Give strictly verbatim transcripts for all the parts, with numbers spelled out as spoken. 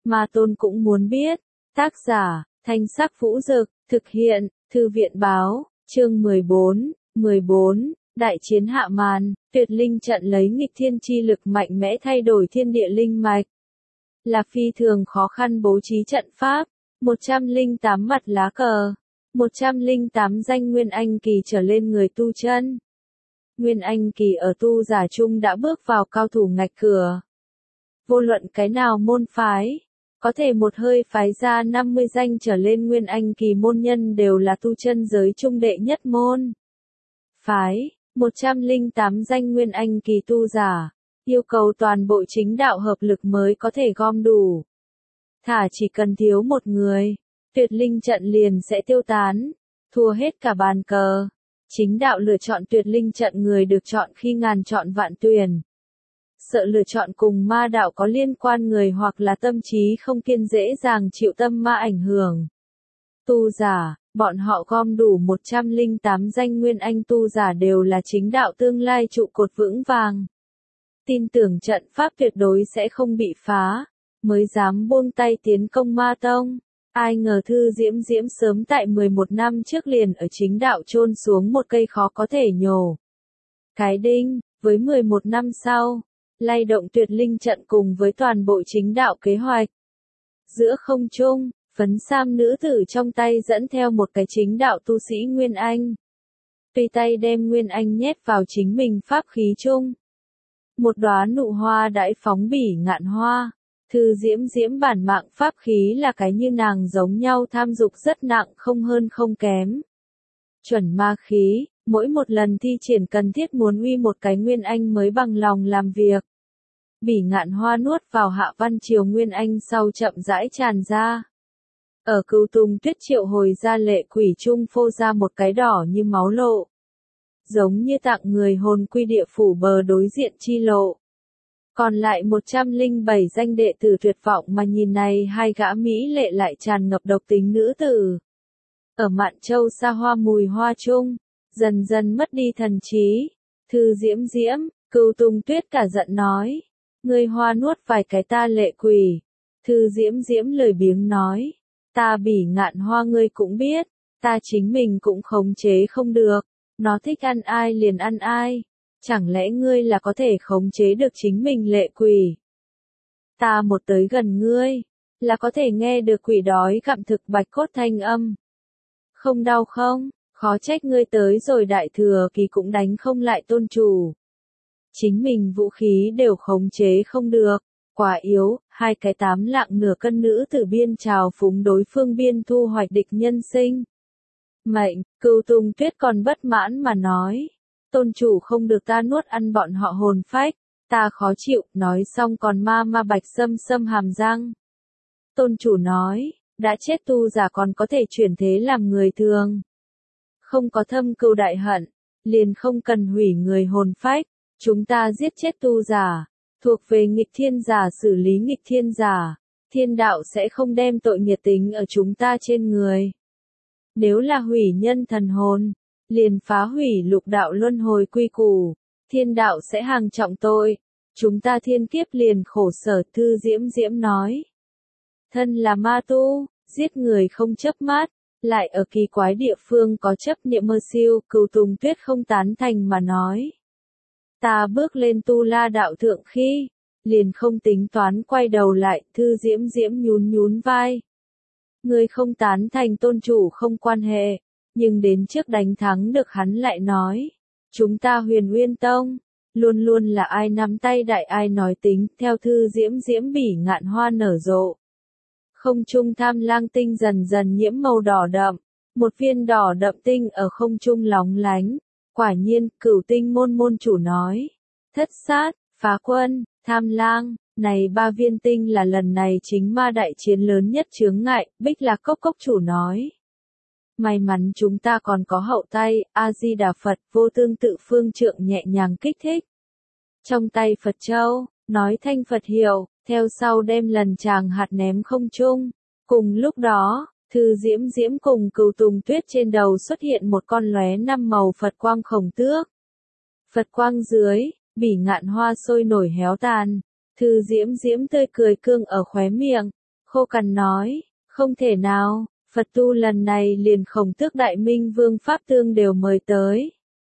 Ma Tôn cũng muốn biết. Tác giả, Thanh Sắc Vũ Dực, thực hiện, Thư viện Báo, chương mười bốn, mười bốn, Đại chiến hạ màn, tuyệt linh trận lấy nghịch thiên chi lực mạnh mẽ thay đổi thiên địa linh mạch. Là phi thường khó khăn bố trí trận pháp, một trăm lẻ tám mặt lá cờ, một trăm lẻ tám danh Nguyên Anh kỳ trở lên người tu chân. Nguyên Anh kỳ ở tu giả chung đã bước vào cao thủ ngạch cửa. Vô luận cái nào môn phái, có thể một hơi phái ra năm mươi danh trở lên Nguyên Anh kỳ môn nhân đều là tu chân giới trung đệ nhất môn. Phái, một trăm lẻ tám danh Nguyên Anh kỳ tu giả, yêu cầu toàn bộ chính đạo hợp lực mới có thể gom đủ. Thả chỉ cần thiếu một người, tuyệt linh trận liền sẽ tiêu tán, thua hết cả bàn cờ. Chính đạo lựa chọn tuyệt linh trận người được chọn khi ngàn chọn vạn tuyển. Sợ lựa chọn cùng ma đạo có liên quan người hoặc là tâm trí không kiên dễ dàng chịu tâm ma ảnh hưởng. Tu giả, bọn họ gom đủ một trăm lẻ tám danh Nguyên Anh tu giả đều là chính đạo tương lai trụ cột vững vàng. Tin tưởng trận pháp tuyệt đối sẽ không bị phá, mới dám buông tay tiến công ma tông. Ai ngờ Thư Diễm Diễm sớm tại mười một năm trước liền ở chính đạo chôn xuống một cây khó có thể nhổ. Cái đinh, với mười một năm sau, lay động tuyệt linh trận cùng với toàn bộ chính đạo kế hoạch. Giữa không trung, phấn sam nữ tử trong tay dẫn theo một cái chính đạo tu sĩ Nguyên Anh. Tùy tay đem Nguyên Anh nhét vào chính mình pháp khí chung. Một đóa nụ hoa đãi phóng bỉ ngạn hoa. Thư Diễm Diễm bản mạng pháp khí là cái như nàng giống nhau tham dục rất nặng không hơn không kém. Chuẩn ma khí, mỗi một lần thi triển cần thiết muốn uy một cái Nguyên Anh mới bằng lòng làm việc. Bỉ ngạn hoa nuốt vào Hạ Văn Triều Nguyên Anh sau chậm rãi tràn ra. Ở Cửu Tùng Tuyết triệu hồi ra lệ quỷ trung phô ra một cái đỏ như máu lộ. Giống như tặng người hồn quy địa phủ bờ đối diện chi lộ. Còn lại một trăm lẻ bảy danh đệ tử tuyệt vọng mà nhìn này hai gã mỹ lệ lại tràn ngập độc tính nữ tử. Ở Mạn Châu xa hoa mùi hoa chung, dần dần mất đi thần trí. Thư Diễm Diễm, Cửu Tùng Tuyết cả giận nói. Ngươi hoa nuốt vài cái ta lệ quỷ. Thư Diễm Diễm lời biếng nói. Ta bỉ ngạn hoa ngươi cũng biết, ta chính mình cũng khống chế không được. Nó thích ăn ai liền ăn ai. Chẳng lẽ ngươi là có thể khống chế được chính mình lệ quỷ? Ta một tới gần ngươi, là có thể nghe được quỷ đói gặm thực bạch cốt thanh âm. Không đau không? Khó trách ngươi tới rồi đại thừa kỳ cũng đánh không lại tôn chủ. Chính mình vũ khí đều khống chế không được, quá yếu, hai cái tám lạng nửa cân nữ tử biên trào phúng đối phương biên thu hoạch địch nhân sinh. Mệnh, Cửu Tùng Tuyết còn bất mãn mà nói. Tôn chủ không được ta nuốt ăn bọn họ hồn phách, ta khó chịu, nói xong còn ma ma bạch sâm sâm hàm răng. Tôn chủ nói, đã chết tu giả còn có thể chuyển thế làm người thường. Không có thâm cừu đại hận, liền không cần hủy người hồn phách, chúng ta giết chết tu giả, thuộc về nghịch thiên giả xử lý nghịch thiên giả, thiên đạo sẽ không đem tội nghiệt tính ở chúng ta trên người. Nếu là hủy nhân thần hồn, liền phá hủy lục đạo luân hồi quy củ, thiên đạo sẽ hàng trọng tội, chúng ta thiên kiếp liền khổ sở. Thư Diễm Diễm nói. Thân là ma tu, giết người không chớp mắt, lại ở kỳ quái địa phương có chấp niệm mơ siêu. Cửu Tùng Tuyết không tán thành mà nói. Ta bước lên tu la đạo thượng khi, liền không tính toán quay đầu lại. Thư Diễm Diễm nhún nhún vai. Người không tán thành tôn chủ không quan hệ. Nhưng đến trước đánh thắng được hắn lại nói. Chúng ta Huyền Uyên Tông, luôn luôn là ai nắm tay đại ai nói tính. Theo Thư Diễm Diễm bỉ ngạn hoa nở rộ. Không trung tham lang tinh dần dần nhiễm màu đỏ đậm. Một viên đỏ đậm tinh ở không trung lóng lánh. Quả nhiên, Cửu Tinh môn môn chủ nói. Thất sát, phá quân, tham lang. Này ba viên tinh là lần này chính ma đại chiến lớn nhất chướng ngại. Bích Lạc Cốc Cốc chủ nói. May mắn chúng ta còn có hậu tay, A-di-đà Phật, vô tương tự phương trượng nhẹ nhàng kích thích. Trong tay Phật Châu, nói thanh Phật hiệu, theo sau đem lần chàng hạt ném không trung. Cùng lúc đó, Thư Diễm Diễm cùng Cửu Tùng Tuyết trên đầu xuất hiện một con lóe năm màu Phật quang khổng tước. Phật quang dưới, bỉ ngạn hoa sôi nổi héo tàn. Thư Diễm Diễm tươi cười cương ở khóe miệng. khô cằn nói, không thể nào, Phật tu lần này liền Khổng Tước Đại Minh Vương Pháp Tương đều mời tới.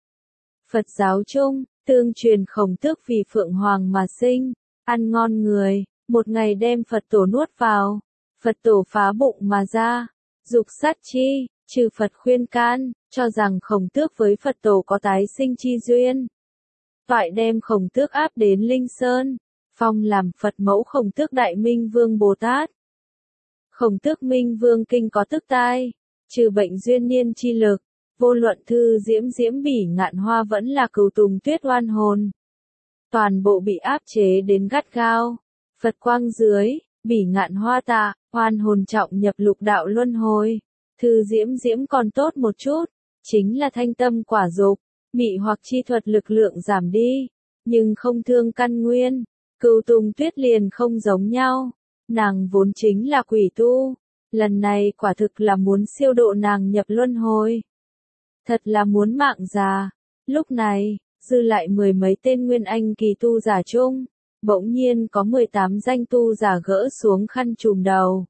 Phật giáo chung, tương truyền Khổng Tước vì Phượng Hoàng mà sinh, ăn ngon người, một ngày đem Phật tổ nuốt vào, Phật tổ phá bụng mà ra, dục sát chi, trừ Phật khuyên can, cho rằng Khổng Tước với Phật tổ có tái sinh chi duyên. Toại đem Khổng Tước áp đến Linh Sơn, phong làm Phật mẫu Khổng Tước Đại Minh Vương Bồ Tát. Khổng Tước Minh Vương kinh có tức tai, trừ bệnh duyên niên chi lực, vô luận Thư Diễm Diễm Bỉ Ngạn Hoa vẫn là Cửu Tùng Tuyết oan hồn. Toàn bộ bị áp chế đến gắt gao, Phật quang dưới, Bỉ Ngạn Hoa tạ, oan hồn trọng nhập lục đạo luân hồi. Thư Diễm Diễm còn tốt một chút, chính là thanh tâm quả dục, mị hoặc chi thuật lực lượng giảm đi, nhưng không thương căn nguyên. Cửu Tùng Tuyết liền không giống nhau, nàng vốn chính là quỷ tu, lần này quả thực là muốn siêu độ nàng nhập luân hồi. Thật là muốn mạng già. Lúc này, dư lại mười mấy tên nguyên anh kỳ tu giả chung, bỗng nhiên có mười tám danh tu giả gỡ xuống khăn trùm đầu.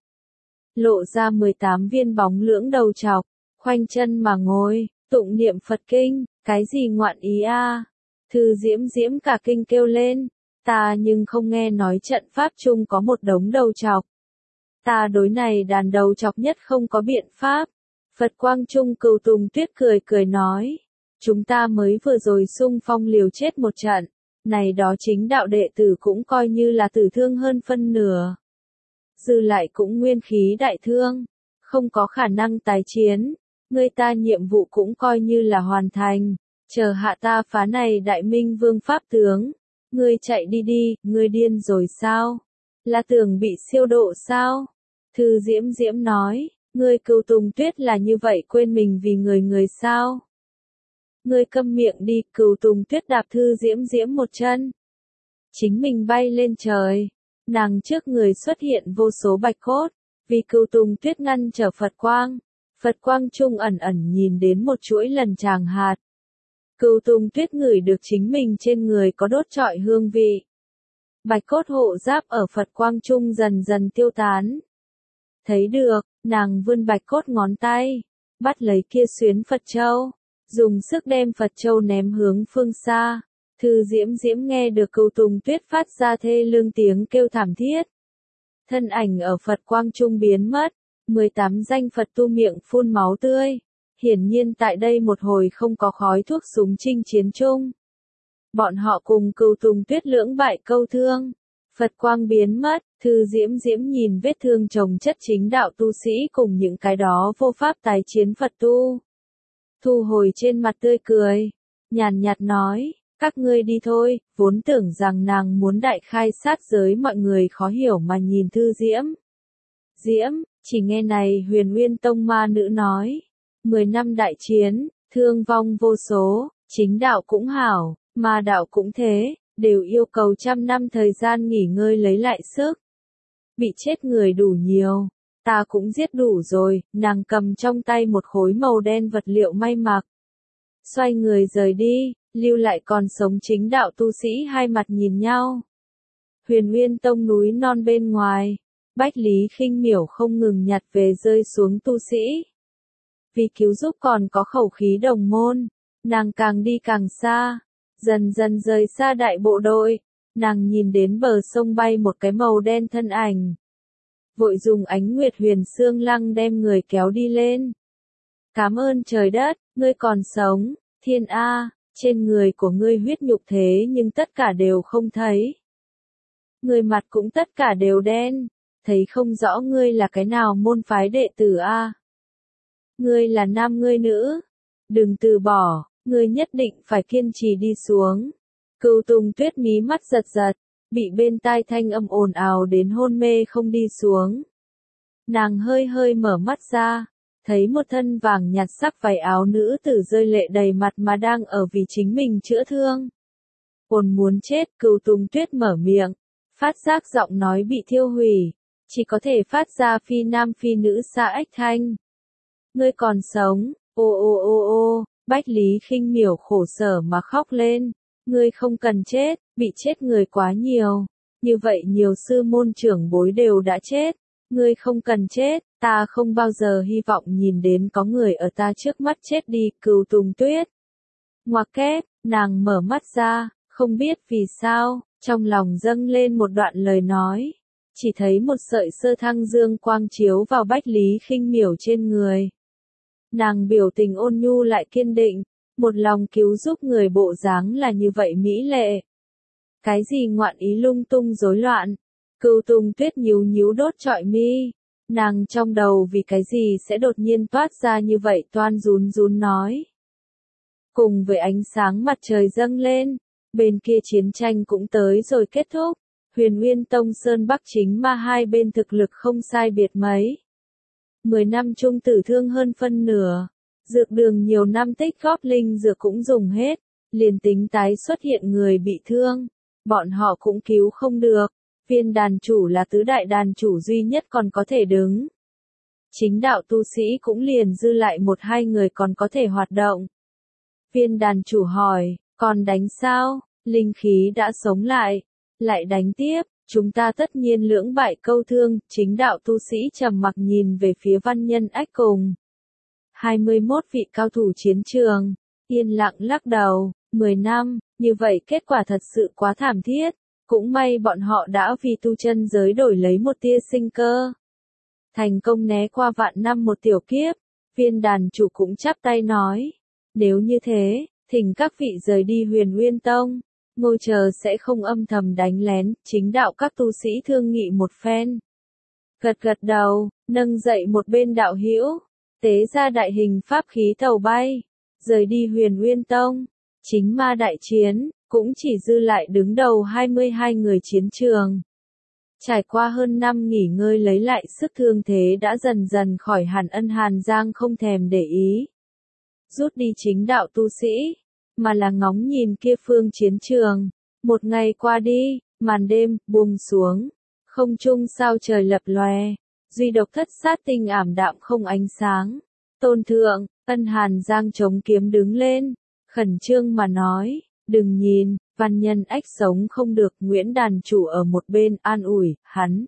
Lộ ra mười tám viên bóng lưỡng đầu chọc, khoanh chân mà ngồi, tụng niệm Phật kinh, cái gì ngoạn ý a? Thư Diễm Diễm cả kinh kêu lên, ta nhưng không nghe nói trận pháp chung có một đống đầu chọc. Ta đối này đàn đầu chọc nhất không có biện pháp. Phật quang trung Cửu Tùng Tuyết cười cười nói, chúng ta mới vừa rồi xung phong liều chết một trận, này đó chính đạo đệ tử cũng coi như là tử thương hơn phân nửa. Dư lại cũng nguyên khí đại thương, không có khả năng tái chiến, người ta nhiệm vụ cũng coi như là hoàn thành, chờ hạ ta phá này Đại Minh Vương Pháp tướng, ngươi chạy đi đi, ngươi điên rồi sao? Là tưởng bị siêu độ sao? Thư Diễm Diễm nói, ngươi Cửu Tùng Tuyết là như vậy quên mình vì người người sao? Ngươi câm miệng đi, Cửu Tùng Tuyết đạp Thư Diễm Diễm một chân. Chính mình bay lên trời, nàng trước người xuất hiện vô số bạch cốt, vì Cửu Tùng Tuyết ngăn trở Phật quang. Phật quang trung ẩn ẩn nhìn đến một chuỗi lần tràng hạt. Cửu Tùng Tuyết ngửi được chính mình trên người có đốt trọi hương vị. Bạch cốt hộ giáp ở Phật quang trung dần dần tiêu tán. Thấy được, nàng vươn bạch cốt ngón tay, bắt lấy kia xuyến Phật châu, dùng sức đem Phật châu ném hướng phương xa. Thư Diễm Diễm nghe được Cửu Tùng Tuyết phát ra thê lương tiếng kêu thảm thiết. Thân ảnh ở Phật quang trung biến mất, mười tám danh Phật tu miệng phun máu tươi. Hiển nhiên tại đây một hồi không có khói thuốc súng chinh chiến chung. Bọn họ cùng Cửu Tùng Tuyết lưỡng bại câu thương. Phật quang biến mất, Thư Diễm Diễm nhìn vết thương chồng chất chính đạo tu sĩ cùng những cái đó vô pháp tái chiến Phật tu. Thu hồi trên mặt tươi cười, nhàn nhạt nói, các ngươi đi thôi, vốn tưởng rằng nàng muốn đại khai sát giới mọi người khó hiểu mà nhìn Thư Diễm. Diễm, chỉ nghe này Huyền Nguyên Tông ma nữ nói, mười năm đại chiến, thương vong vô số, chính đạo cũng hảo, ma đạo cũng thế, đều yêu cầu trăm năm thời gian nghỉ ngơi lấy lại sức. Bị chết người đủ nhiều, ta cũng giết đủ rồi, nàng cầm trong tay một khối màu đen vật liệu may mặc. Xoay người rời đi, lưu lại còn sống chính đạo tu sĩ hai mặt nhìn nhau. Huyền Nguyên Tông núi non bên ngoài, Bách Lý Khinh Miểu không ngừng nhặt về rơi xuống tu sĩ. Vì cứu giúp còn có khẩu khí đồng môn, nàng càng đi càng xa, dần dần rời xa đại bộ đội, nàng nhìn đến bờ sông bay một cái màu đen thân ảnh. Vội dùng ánh nguyệt huyền xương lăng đem người kéo đi lên. Cảm ơn trời đất, ngươi còn sống, thiên A, trên người của ngươi huyết nhục thế nhưng tất cả đều không thấy. Người mặt cũng tất cả đều đen, thấy không rõ ngươi là cái nào môn phái đệ tử A. Ngươi là nam ngươi nữ, đừng từ bỏ, ngươi nhất định phải kiên trì đi xuống. Cửu Tùng Tuyết mí mắt giật giật, bị bên tai thanh âm ồn ào đến hôn mê không đi xuống. Nàng hơi hơi mở mắt ra, thấy một thân vàng nhạt sắc váy áo nữ tử rơi lệ đầy mặt mà đang ở vì chính mình chữa thương. Ồn muốn chết, Cửu Tùng Tuyết mở miệng, phát giác giọng nói bị thiêu hủy, chỉ có thể phát ra phi nam phi nữ xa ách thanh. Ngươi còn sống, ô ô ô ô, Bách Lý Khinh Miểu khổ sở mà khóc lên, ngươi không cần chết, bị chết người quá nhiều, như vậy nhiều sư môn trưởng bối đều đã chết, Ngươi không cần chết, ta không bao giờ hy vọng nhìn đến có người ở ta trước mắt chết đi, Cửu Tùng Tuyết. Ngoặc kép, nàng mở mắt ra, không biết vì sao, trong lòng dâng lên một đoạn lời nói. Chỉ thấy một sợi sơ thăng dương quang chiếu vào Bách Lý Khinh Miểu trên người. Nàng biểu tình ôn nhu lại kiên định, một lòng cứu giúp người bộ dáng là như vậy mỹ lệ. Cái gì ngoạn ý lung tung rối loạn? Cửu Tùng Tuyết nhíu nhíu đốt trọi mi, nàng trong đầu vì cái gì sẽ đột nhiên toát ra như vậy toan rún rún nói. Cùng với ánh sáng mặt trời dâng lên, bên kia chiến tranh cũng tới rồi kết thúc, Huyền Nguyên Tông Sơn Bắc chính ma hai bên thực lực không sai biệt mấy. Mười năm chung tử thương hơn phân nửa, dược đường nhiều năm tích góp linh dược cũng dùng hết, liền tính tái xuất hiện người bị thương, bọn họ cũng cứu không được. Viên đàn chủ là tứ đại đàn chủ duy nhất còn có thể đứng. Chính đạo tu sĩ cũng liền dư lại một hai người còn có thể hoạt động. Viên đàn chủ hỏi, còn đánh sao? Linh khí đã sống lại. Lại đánh tiếp, chúng ta tất nhiên lưỡng bại câu thương. Chính đạo tu sĩ trầm mặc nhìn về phía Văn Nhân Ách cùng hai mươi mốt vị cao thủ chiến trường, yên lặng lắc đầu. Mười năm, như vậy kết quả thật sự quá thảm thiết. Cũng may bọn họ đã vì tu chân giới đổi lấy một tia sinh cơ. Thành công né qua vạn năm một tiểu kiếp, viên đàn chủ cũng chắp tay nói. Nếu như thế, thỉnh các vị rời đi Huyền Nguyên Tông, ngôi chờ sẽ không âm thầm đánh lén, chính đạo các tu sĩ thương nghị một phen. Gật gật đầu, nâng dậy một bên đạo hữu, tế ra đại hình pháp khí tàu bay, rời đi Huyền Nguyên Tông, chính ma đại chiến. Cũng chỉ dư lại đứng đầu hai mươi hai người chiến trường. Trải qua hơn năm nghỉ ngơi lấy lại sức thương thế đã dần dần khỏi hẳn Ân Hàn Giang không thèm để ý. Rút đi chính đạo tu sĩ, mà là ngóng nhìn kia phương chiến trường. Một ngày qua đi, màn đêm, buông xuống. Không trung sao trời lập lòe. Duy độc thất sát tinh ảm đạm không ánh sáng. Tôn thượng, Ân Hàn Giang chống kiếm đứng lên. Khẩn trương mà nói. Đừng nhìn, Văn Nhân Ách sống không được, Nguyễn đàn chủ ở một bên an ủi, hắn.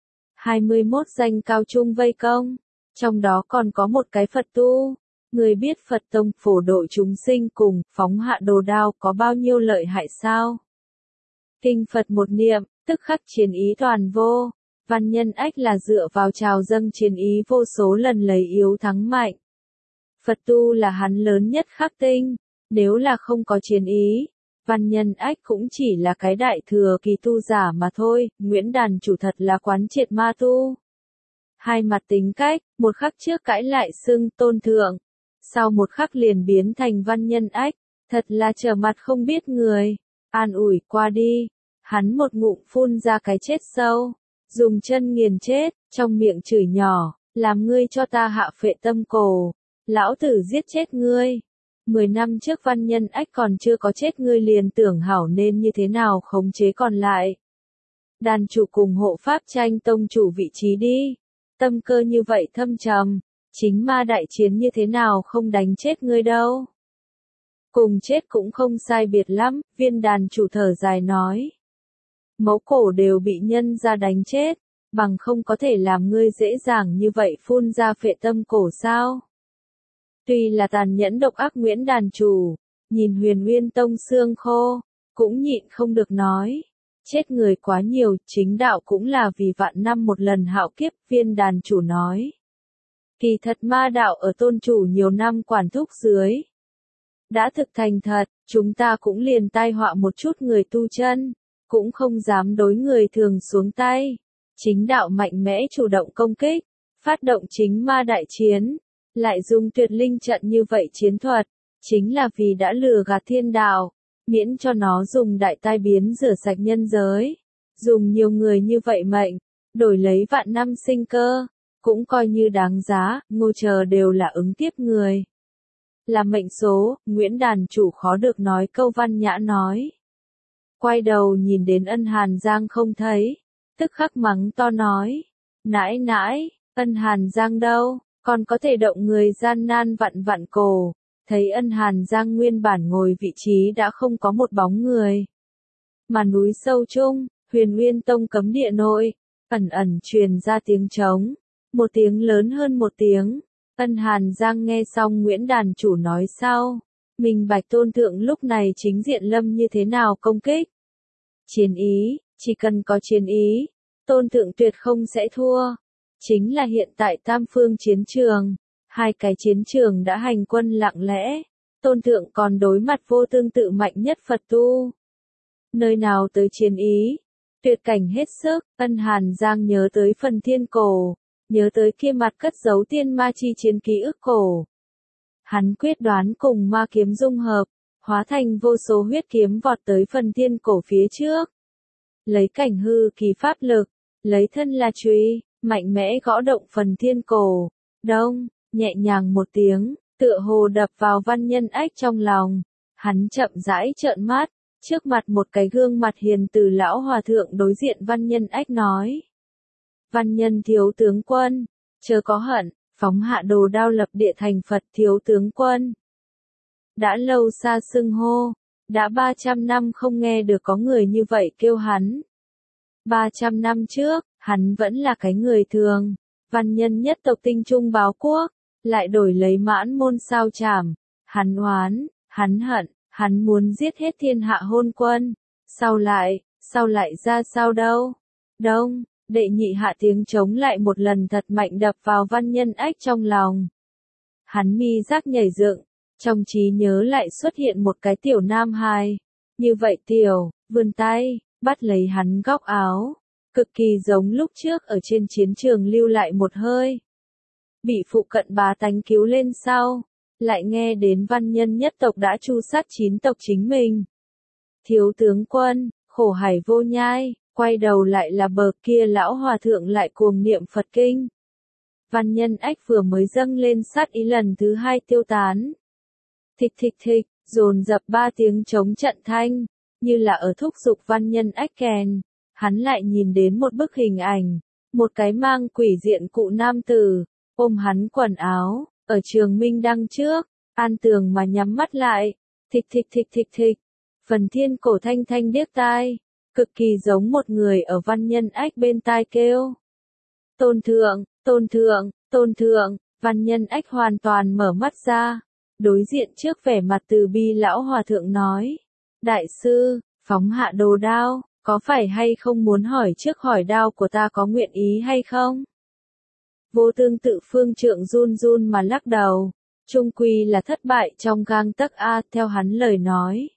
hai mươi mốt danh cao trung vây công, trong đó còn có một cái Phật tu. Người biết Phật tông phổ độ chúng sinh cùng, phóng hạ đồ đao có bao nhiêu lợi hại sao? Kinh Phật một niệm, tức khắc chiến ý toàn vô. Văn Nhân Ách là dựa vào trào dâng chiến ý vô số lần lấy yếu thắng mạnh. Phật tu là hắn lớn nhất khắc tinh. Nếu là không có chiến ý, Văn Nhân Ách cũng chỉ là cái đại thừa kỳ tu giả mà thôi. Nguyễn đàn chủ thật là quán triệt ma tu. Hai mặt tính cách, một khắc trước cãi lại xưng tôn thượng, sau một khắc liền biến thành Văn Nhân Ách, thật là trở mặt không biết người. An ủi qua đi, hắn một ngụm phun ra cái chết sâu, dùng chân nghiền chết, trong miệng chửi nhỏ, làm ngươi cho ta hạ phệ tâm cổ, lão tử giết chết ngươi. Mười năm trước Văn Nhân Ách còn chưa có chết, ngươi liền tưởng hảo nên như thế nào khống chế còn lại. Đàn chủ cùng hộ pháp tranh tông chủ vị trí đi. Tâm cơ như vậy thâm trầm, chính ma đại chiến như thế nào không đánh chết ngươi đâu. Cùng chết cũng không sai biệt lắm, viên đàn chủ thở dài nói. Mấu cổ đều bị nhân ra đánh chết, bằng không có thể làm ngươi dễ dàng như vậy phun ra phệ tâm cổ sao. Tuy là tàn nhẫn độc ác Nguyễn đàn chủ, nhìn Huyền Nguyên Tông xương khô, cũng nhịn không được nói. Chết người quá nhiều, chính đạo cũng là vì vạn năm một lần hạo kiếp, viên đàn chủ nói. Kỳ thật ma đạo ở tôn chủ nhiều năm quản thúc dưới. Đã thực thành thật, chúng ta cũng liền tai họa một chút người tu chân, cũng không dám đối người thường xuống tay. Chính đạo mạnh mẽ chủ động công kích, phát động chính ma đại chiến. Lại dùng tuyệt linh trận như vậy chiến thuật, chính là vì đã lừa gạt thiên đạo, miễn cho nó dùng đại tai biến rửa sạch nhân giới, dùng nhiều người như vậy mệnh, đổi lấy vạn năm sinh cơ, cũng coi như đáng giá, ngôi chờ đều là ứng tiếp người. Là mệnh số, Nguyễn đàn chủ khó được nói câu văn nhã nói. Quay đầu nhìn đến Ân Hàn Giang không thấy, tức khắc mắng to nói, nãi nãi, Ân Hàn Giang đâu? Còn có thể động người gian nan vặn vặn cổ, thấy Ân Hàn Giang nguyên bản ngồi vị trí đã không có một bóng người. Mà núi sâu chung, Huyền Nguyên Tông cấm địa nội, ẩn ẩn truyền ra tiếng trống, một tiếng lớn hơn một tiếng. Ân Hàn Giang nghe xong Nguyễn đàn chủ nói sau, minh bạch tôn thượng lúc này chính diện lâm như thế nào công kích. Chiến ý, chỉ cần có chiến ý, tôn thượng tuyệt không sẽ thua. Chính là hiện tại tam phương chiến trường, hai cái chiến trường đã hành quân lặng lẽ, tôn thượng còn đối mặt vô tương tự mạnh nhất Phật tu. Nơi nào tới chiến ý, tuyệt cảnh hết sức. Ân Hàn Giang nhớ tới phần thiên cổ, nhớ tới kia mặt cất giấu tiên ma chi chiến ký ức cổ. Hắn quyết đoán cùng ma kiếm dung hợp, hóa thành vô số huyết kiếm vọt tới phần thiên cổ phía trước. Lấy cảnh hư kỳ pháp lực, lấy thân là chùy, mạnh mẽ gõ động phần thiên cổ. Đông, nhẹ nhàng một tiếng, tựa hồ đập vào Văn Nhân Ách trong lòng. Hắn chậm rãi trợn mắt, trước mặt một cái gương mặt hiền từ lão hòa thượng đối diện Văn Nhân Ách nói. Văn Nhân thiếu tướng quân, chớ có hận, phóng hạ đồ đao lập địa thành Phật thiếu tướng quân. Đã lâu xa xưng hô, đã ba trăm năm không nghe được có người như vậy kêu hắn. ba trăm năm trước, hắn vẫn là cái người thường, văn nhân nhất tộc tinh trung báo quốc, lại đổi lấy mãn môn sao chảm. Hắn oán, hắn hận, hắn muốn giết hết thiên hạ hôn quân. Sau lại, sau lại ra sao đâu? Đông, đệ nhị hạ tiếng trống lại một lần thật mạnh đập vào Văn Nhân Ách trong lòng. Hắn mi giác nhảy dựng, trong trí nhớ lại xuất hiện một cái tiểu nam hài. Như vậy tiểu, vươn tay, bắt lấy hắn góc áo. Cực kỳ giống lúc trước ở trên chiến trường lưu lại một hơi. Bị phụ cận bá tánh cứu lên sau, lại nghe đến văn nhân nhất tộc đã tru sát chín tộc chính mình. Thiếu tướng quân, khổ hải vô nhai, quay đầu lại là bờ kia lão hòa thượng lại cuồng niệm Phật kinh. Văn Nhân Ách vừa mới dâng lên sát ý lần thứ hai tiêu tán. Thịch thịch thịch, dồn dập ba tiếng trống trận thanh, như là ở thúc giục Văn Nhân Ách kèn. Hắn lại nhìn đến một bức hình ảnh, một cái mang quỷ diện cụ nam tử, ôm hắn quần áo, ở trường minh đăng trước, an tường mà nhắm mắt lại, thịch thịch thịch thịch thịch, phần thiên cổ thanh thanh điếc tai, cực kỳ giống một người ở Văn Nhân Ách bên tai kêu. Tôn thượng, tôn thượng, tôn thượng, Văn Nhân Ách hoàn toàn mở mắt ra, đối diện trước vẻ mặt từ bi lão hòa thượng nói, đại sư, phóng hạ đồ đao. Có phải hay không muốn hỏi trước hỏi đao của ta có nguyện ý hay không? Vô tương tự phương trượng run run mà lắc đầu, trung quy là thất bại trong gang tấc a theo hắn lời nói.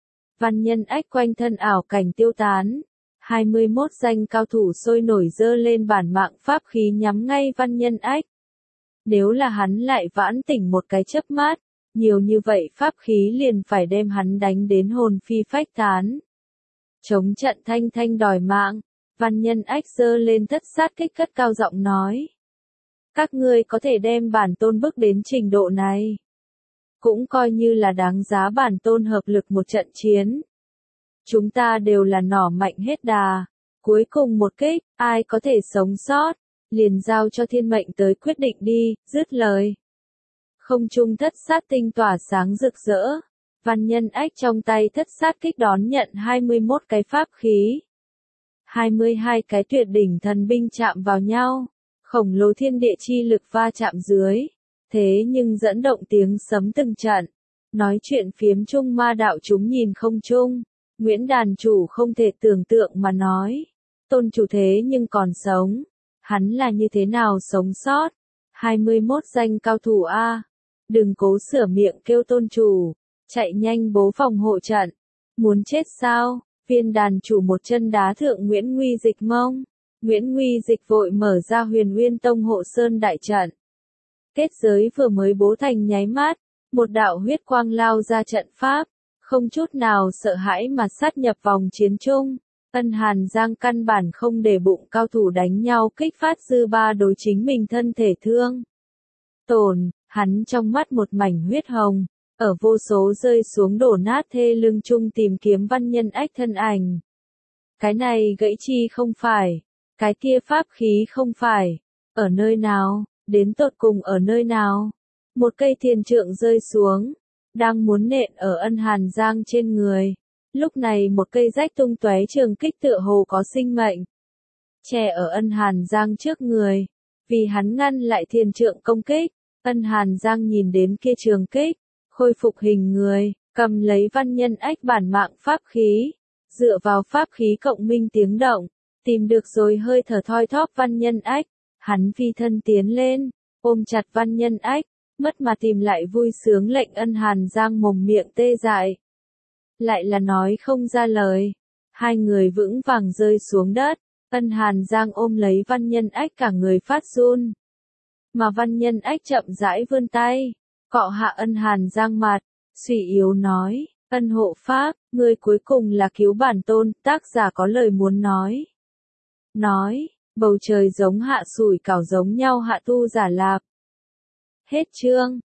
Văn Nhân Ách quanh thân ảo cảnh tiêu tán, hai mươi mốt danh cao thủ sôi nổi dơ lên bản mạng pháp khí nhắm ngay Văn Nhân Ách. Nếu là hắn lại vãn tỉnh một cái chớp mắt, nhiều như vậy pháp khí liền phải đem hắn đánh đến hồn phi phách tán. Chống trận thanh thanh đòi mạng, Văn Nhân Ách giơ lên thất sát kích cất cao giọng nói. Các ngươi có thể đem bản tôn bước đến trình độ này. Cũng coi như là đáng giá bản tôn hợp lực một trận chiến. Chúng ta đều là nỏ mạnh hết đà. Cuối cùng một kích, ai có thể sống sót, liền giao cho thiên mệnh tới quyết định đi, dứt lời. Không trung thất sát tinh tỏa sáng rực rỡ. Văn Nhân Ách trong tay thất sát kích đón nhận hai mươi mốt cái pháp khí. hai mươi hai cái tuyệt đỉnh thần binh chạm vào nhau, khổng lồ thiên địa chi lực va chạm dưới, thế nhưng dẫn động tiếng sấm từng trận. Nói chuyện phiếm chung ma đạo chúng nhìn không chung, Nguyễn đàn chủ không thể tưởng tượng mà nói, tôn chủ thế nhưng còn sống, hắn là như thế nào sống sót, hai mươi mốt danh cao thủ a, đừng cố sửa miệng kêu tôn chủ. Chạy nhanh bố phòng hộ trận. Muốn chết sao? Viên đàn chủ một chân đá thượng Nguyễn Nguy Dịch mông. Nguyễn Nguy Dịch vội mở ra Huyền Uyên Tông hộ sơn đại trận. Kết giới vừa mới bố thành nháy mắt, một đạo huyết quang lao ra trận pháp, không chút nào sợ hãi mà sát nhập vòng chiến chung. Ân Hàn Giang căn bản không để bụng cao thủ đánh nhau kích phát dư ba đối chính mình thân thể thương. Tổn, hắn trong mắt một mảnh huyết hồng. Ở vô số rơi xuống đổ nát thê lưng chung tìm kiếm Văn Nhân Ách thân ảnh. Cái này gãy chi không phải, cái kia pháp khí không phải, ở nơi nào, đến tột cùng ở nơi nào. Một cây thiền trượng rơi xuống, đang muốn nện ở Ân Hàn Giang trên người. Lúc này một cây rách tung tóe trường kích tựa hồ có sinh mệnh. che ở Ân Hàn Giang trước người, vì hắn ngăn lại thiên trượng công kích. Ân Hàn Giang nhìn đến kia trường kích, khôi phục hình người, cầm lấy văn nhân ách bản mạng pháp khí, dựa vào pháp khí cộng minh tiếng động, tìm được rồi hơi thở thoi thóp văn nhân ách, hắn phi thân tiến lên, ôm chặt văn nhân ách, mất mà tìm lại vui sướng lệnh Ân Hàn Giang mồm miệng tê dại. Lại là nói không ra lời, hai người vững vàng rơi xuống đất, Ân Hàn Giang ôm lấy văn nhân ách cả người phát run. Mà văn nhân ách chậm rãi vươn tay, cọ hạ Ân Hàn Giang mặt, suy yếu nói, Ân hộ pháp, người cuối cùng là cứu bản tôn, tác giả có lời muốn nói. Nói, bầu trời giống hạ sủi cảo giống nhau hạ tu giả lạp. Hết chương.